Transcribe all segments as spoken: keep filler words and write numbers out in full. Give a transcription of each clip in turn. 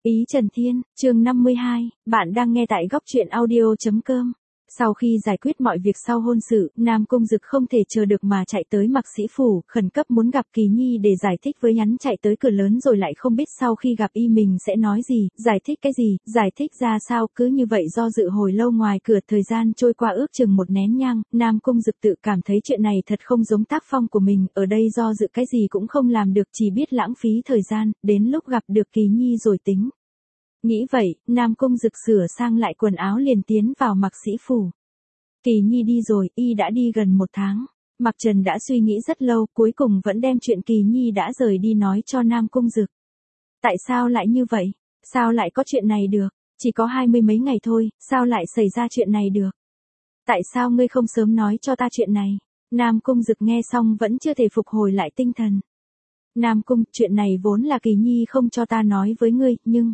Ý Trần Thiên, chương năm mươi hai, bạn đang nghe tại góc truyện audio.com. Sau khi giải quyết mọi việc sau hôn sự, Nam Cung Dực không thể chờ được mà chạy tới Mạc Sĩ Phủ, khẩn cấp muốn gặp Kỳ Nhi để giải thích với hắn, chạy tới cửa lớn rồi lại không biết sau khi gặp y mình sẽ nói gì, giải thích cái gì, giải thích ra sao, cứ như vậy do dự hồi lâu ngoài cửa. Thời gian trôi qua ước chừng một nén nhang, Nam Cung Dực tự cảm thấy chuyện này thật không giống tác phong của mình, ở đây do dự cái gì cũng không làm được, chỉ biết lãng phí thời gian, đến lúc gặp được Kỳ Nhi rồi tính. Nghĩ vậy, Nam Cung Dực sửa sang lại quần áo liền tiến vào Mạc Sĩ Phủ. Kỳ Nhi đi rồi, y đã đi gần một tháng. Mạc Trần đã suy nghĩ rất lâu, cuối cùng vẫn đem chuyện Kỳ Nhi đã rời đi nói cho Nam Cung Dực. Tại sao lại như vậy? Sao lại có chuyện này được? Chỉ có hai mươi mấy ngày thôi, sao lại xảy ra chuyện này được? Tại sao ngươi không sớm nói cho ta chuyện này? Nam Cung Dực nghe xong vẫn chưa thể phục hồi lại tinh thần. Nam Cung, chuyện này vốn là Kỳ Nhi không cho ta nói với ngươi, nhưng...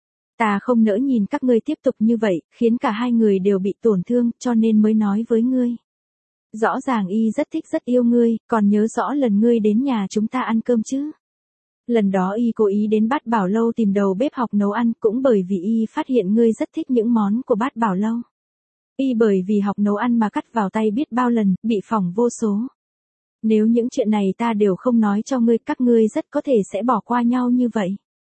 ta không nỡ nhìn các ngươi tiếp tục như vậy, khiến cả hai người đều bị tổn thương, cho nên mới nói với ngươi. Rõ ràng y rất thích rất yêu ngươi, còn nhớ rõ lần ngươi đến nhà chúng ta ăn cơm chứ? Lần đó y cố ý đến Bát Bảo Lâu tìm đầu bếp học nấu ăn, cũng bởi vì y phát hiện ngươi rất thích những món của Bát Bảo Lâu. Y bởi vì học nấu ăn mà cắt vào tay biết bao lần, bị phỏng vô số. Nếu những chuyện này ta đều không nói cho ngươi, các ngươi rất có thể sẽ bỏ qua nhau như vậy.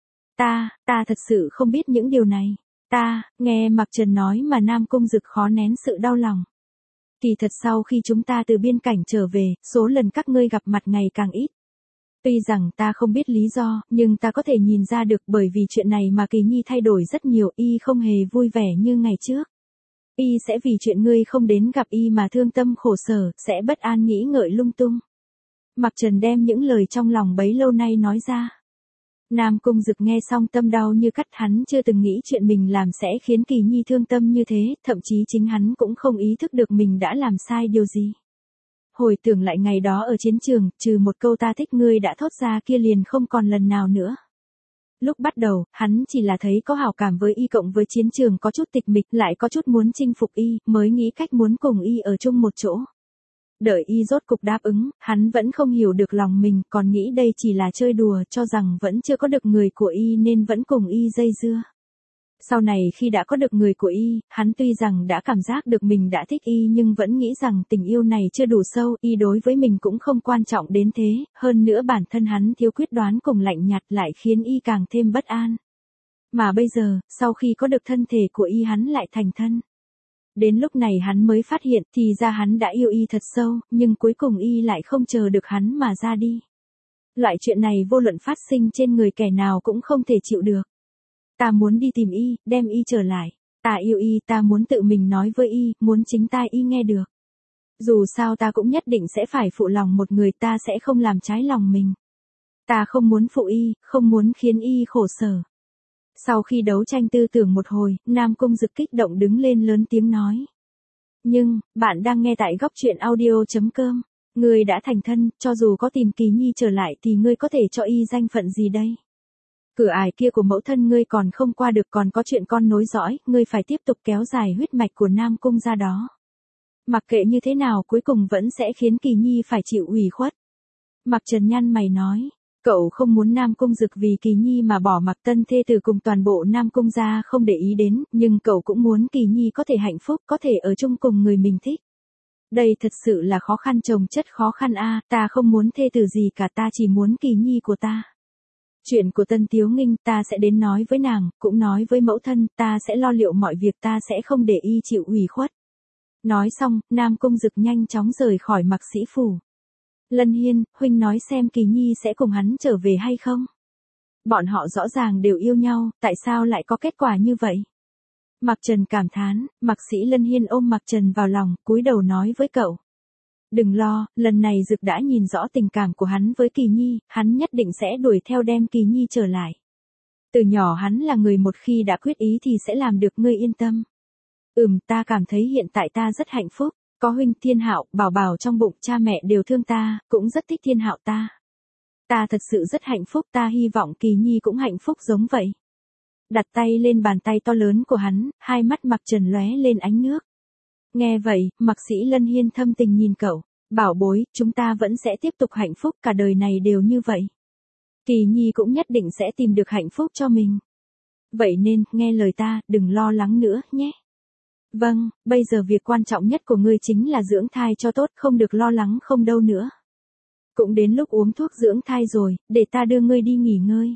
Ta, ta thật sự không biết những điều này. Ta, nghe Mạc Trần nói mà Nam Cung Dực khó nén sự đau lòng. Kỳ thật sau khi chúng ta từ biên cảnh trở về, số lần các ngươi gặp mặt ngày càng ít. Tuy rằng ta không biết lý do, nhưng ta có thể nhìn ra được, bởi vì chuyện này mà Kỳ Nhi thay đổi rất nhiều, y không hề vui vẻ như ngày trước. Y sẽ vì chuyện ngươi không đến gặp y mà thương tâm khổ sở, sẽ bất an nghĩ ngợi lung tung. Mạc Trần đem những lời trong lòng bấy lâu nay nói ra. Nam Cung Dực nghe xong tâm đau như cắt, hắn chưa từng nghĩ chuyện mình làm sẽ khiến Kỳ Nhi thương tâm như thế, thậm chí chính hắn cũng không ý thức được mình đã làm sai điều gì. Hồi tưởng lại ngày đó ở chiến trường, trừ một câu ta thích ngươi đã thốt ra kia liền không còn lần nào nữa. Lúc bắt đầu, hắn chỉ là thấy có hảo cảm với y, cộng với chiến trường có chút tịch mịch, lại có chút muốn chinh phục y, mới nghĩ cách muốn cùng y ở chung một chỗ. Đợi y rốt cục đáp ứng, hắn vẫn không hiểu được lòng mình, còn nghĩ đây chỉ là chơi đùa, cho rằng vẫn chưa có được người của y nên vẫn cùng y dây dưa. Sau này khi đã có được người của y, hắn tuy rằng đã cảm giác được mình đã thích y nhưng vẫn nghĩ rằng tình yêu này chưa đủ sâu, y đối với mình cũng không quan trọng đến thế, hơn nữa bản thân hắn thiếu quyết đoán cùng lạnh nhạt lại khiến y càng thêm bất an. Mà bây giờ, sau khi có được thân thể của y hắn lại thành thân. Đến lúc này hắn mới phát hiện thì ra hắn đã yêu y thật sâu, nhưng cuối cùng y lại không chờ được hắn mà ra đi. Loại chuyện này vô luận phát sinh trên người kẻ nào cũng không thể chịu được. Ta muốn đi tìm y, đem y trở lại. Ta yêu y, ta muốn tự mình nói với y, muốn chính tai y nghe được. Dù sao ta cũng nhất định sẽ phải phụ lòng một người, ta sẽ không làm trái lòng mình. Ta không muốn phụ y, không muốn khiến y khổ sở. Sau khi đấu tranh tư tưởng một hồi, Nam Cung Dực kích động đứng lên lớn tiếng nói. Nhưng, bạn đang nghe tại góc truyện audio.com. Ngươi đã thành thân, cho dù có tìm Kỳ Nhi trở lại thì ngươi có thể cho y danh phận gì đây? Cửa ải kia của mẫu thân ngươi còn không qua được, còn có chuyện con nối dõi, ngươi phải tiếp tục kéo dài huyết mạch của Nam Cung ra đó. Mặc kệ như thế nào cuối cùng vẫn sẽ khiến Kỳ Nhi phải chịu ủy khuất. Mạc Trần nhăn mày nói. Cậu không muốn Nam Cung Dực vì Kỳ Nhi mà bỏ mặc tân thê tử cùng toàn bộ Nam Cung gia không để ý đến, nhưng cậu cũng muốn Kỳ Nhi có thể hạnh phúc, có thể ở chung cùng người mình thích. Đây thật sự là khó khăn chồng chất khó khăn a, ta không muốn thê tử gì cả, ta chỉ muốn Kỳ Nhi của ta. Chuyện của Tân Tiếu Nghinh ta sẽ đến nói với nàng, cũng nói với mẫu thân, ta sẽ lo liệu mọi việc, ta sẽ không để y chịu ủy khuất. Nói xong, Nam Cung Dực nhanh chóng rời khỏi Mạc Sĩ Phủ. Lân Hiên, huynh nói xem Kỳ Nhi sẽ cùng hắn trở về hay không? Bọn họ rõ ràng đều yêu nhau, tại sao lại có kết quả như vậy? Mạc Trần cảm thán, Mạc Sĩ Lân Hiên ôm Mạc Trần vào lòng, cúi đầu nói với cậu. Đừng lo, lần này Dực đã nhìn rõ tình cảm của hắn với Kỳ Nhi, hắn nhất định sẽ đuổi theo đem Kỳ Nhi trở lại. Từ nhỏ hắn là người một khi đã quyết ý thì sẽ làm được, ngươi yên tâm. Ừm, ta cảm thấy hiện tại ta rất hạnh phúc. Có huynh Thiên Hạo, Bảo Bảo trong bụng, cha mẹ đều thương ta, cũng rất thích Thiên Hạo ta. Ta thật sự rất hạnh phúc, ta hy vọng Kỳ Nhi cũng hạnh phúc giống vậy. Đặt tay lên bàn tay to lớn của hắn, hai mắt Mạc Trần lóe lên ánh nước. Nghe vậy, Mạc Sĩ Lân Hiên thâm tình nhìn cậu, bảo bối, chúng ta vẫn sẽ tiếp tục hạnh phúc, cả đời này đều như vậy. Kỳ Nhi cũng nhất định sẽ tìm được hạnh phúc cho mình. Vậy nên, nghe lời ta, đừng lo lắng nữa, nhé. Vâng, bây giờ việc quan trọng nhất của ngươi chính là dưỡng thai cho tốt, không được lo lắng không đâu nữa. Cũng đến lúc uống thuốc dưỡng thai rồi, để ta đưa ngươi đi nghỉ ngơi.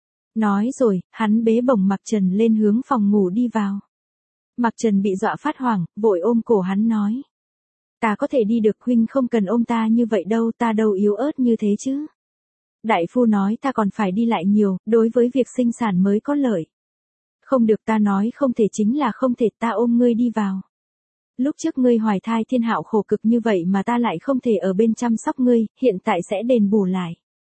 Nói rồi, hắn bế bổng Mạc Trần lên hướng phòng ngủ đi vào. Mạc Trần bị dọa phát hoảng, vội ôm cổ hắn nói. Ta có thể đi được, huynh không cần ôm ta như vậy đâu, ta đâu yếu ớt như thế chứ. Đại phu nói ta còn phải đi lại nhiều, đối với việc sinh sản mới có lợi. Không được, ta nói không thể chính là không thể, ta ôm ngươi đi vào. Lúc trước ngươi hoài thai Thiên Hạo khổ cực như vậy mà ta lại không thể ở bên chăm sóc ngươi, hiện tại sẽ đền bù lại.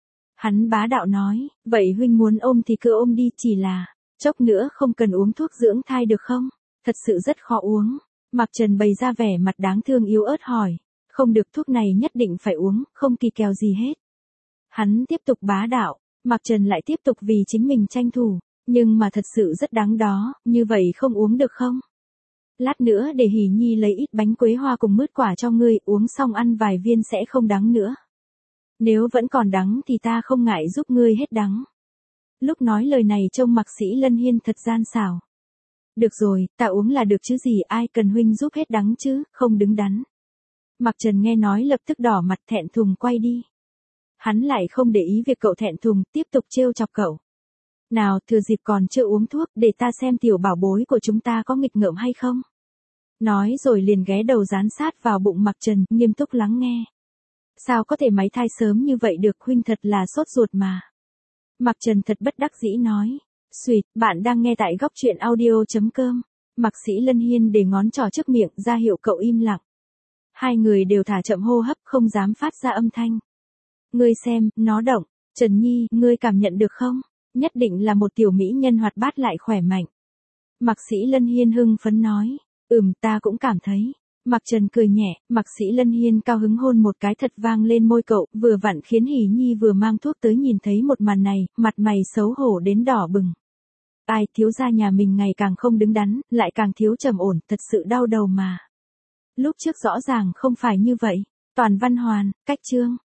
Hắn bá đạo nói, vậy huynh muốn ôm thì cứ ôm đi, chỉ là, chốc nữa không cần uống thuốc dưỡng thai được không? Thật sự rất khó uống. Mạc Trần bày ra vẻ mặt đáng thương yếu ớt hỏi, không được, thuốc này nhất định phải uống, không kỳ kèo gì hết. Hắn tiếp tục bá đạo, Mạc Trần lại tiếp tục vì chính mình tranh thủ, nhưng mà thật sự rất đáng đó, như vậy không uống được không? Lát nữa để Hỷ Nhi lấy ít bánh quế hoa cùng mứt quả cho ngươi, uống xong ăn vài viên sẽ không đắng nữa. Nếu vẫn còn đắng thì ta không ngại giúp ngươi hết đắng. Lúc nói lời này trông Mạc Sĩ Lân Hiên thật gian xảo. Được rồi, ta uống là được chứ gì, ai cần huynh giúp hết đắng chứ, không đứng đắn. Mạc Trần nghe nói lập tức đỏ mặt thẹn thùng quay đi. Hắn lại không để ý việc cậu thẹn thùng, tiếp tục trêu chọc cậu. Nào, thừa dịp còn chưa uống thuốc, để ta xem tiểu bảo bối của chúng ta có nghịch ngợm hay không. Nói rồi liền ghé đầu dán sát vào bụng Mạc Trần, nghiêm túc lắng nghe. Sao có thể máy thai sớm như vậy được, huynh thật là sốt ruột mà. Mạc Trần thật bất đắc dĩ nói. Xuyệt, bạn đang nghe tại góc truyện audio chấm com. Mạc Sĩ Lân Hiên để ngón trỏ trước miệng ra hiệu cậu im lặng. Hai người đều thả chậm hô hấp, không dám phát ra âm thanh. Ngươi xem, nó động. Trần Nhi, ngươi cảm nhận được không? Nhất định là một tiểu mỹ nhân hoạt bát lại khỏe mạnh. Mạc Sĩ Lân Hiên hưng phấn nói. Ừm, ta cũng cảm thấy. Mạc Trần cười nhẹ, Mạc Sĩ Lân Hiên cao hứng hôn một cái thật vang lên môi cậu, vừa vặn khiến Hỷ Nhi vừa mang thuốc tới nhìn thấy một màn này, mặt mày xấu hổ đến đỏ bừng. Ai, thiếu gia nhà mình ngày càng không đứng đắn, lại càng thiếu trầm ổn, thật sự đau đầu mà. Lúc trước rõ ràng không phải như vậy. Toàn văn hoàn, cách chương.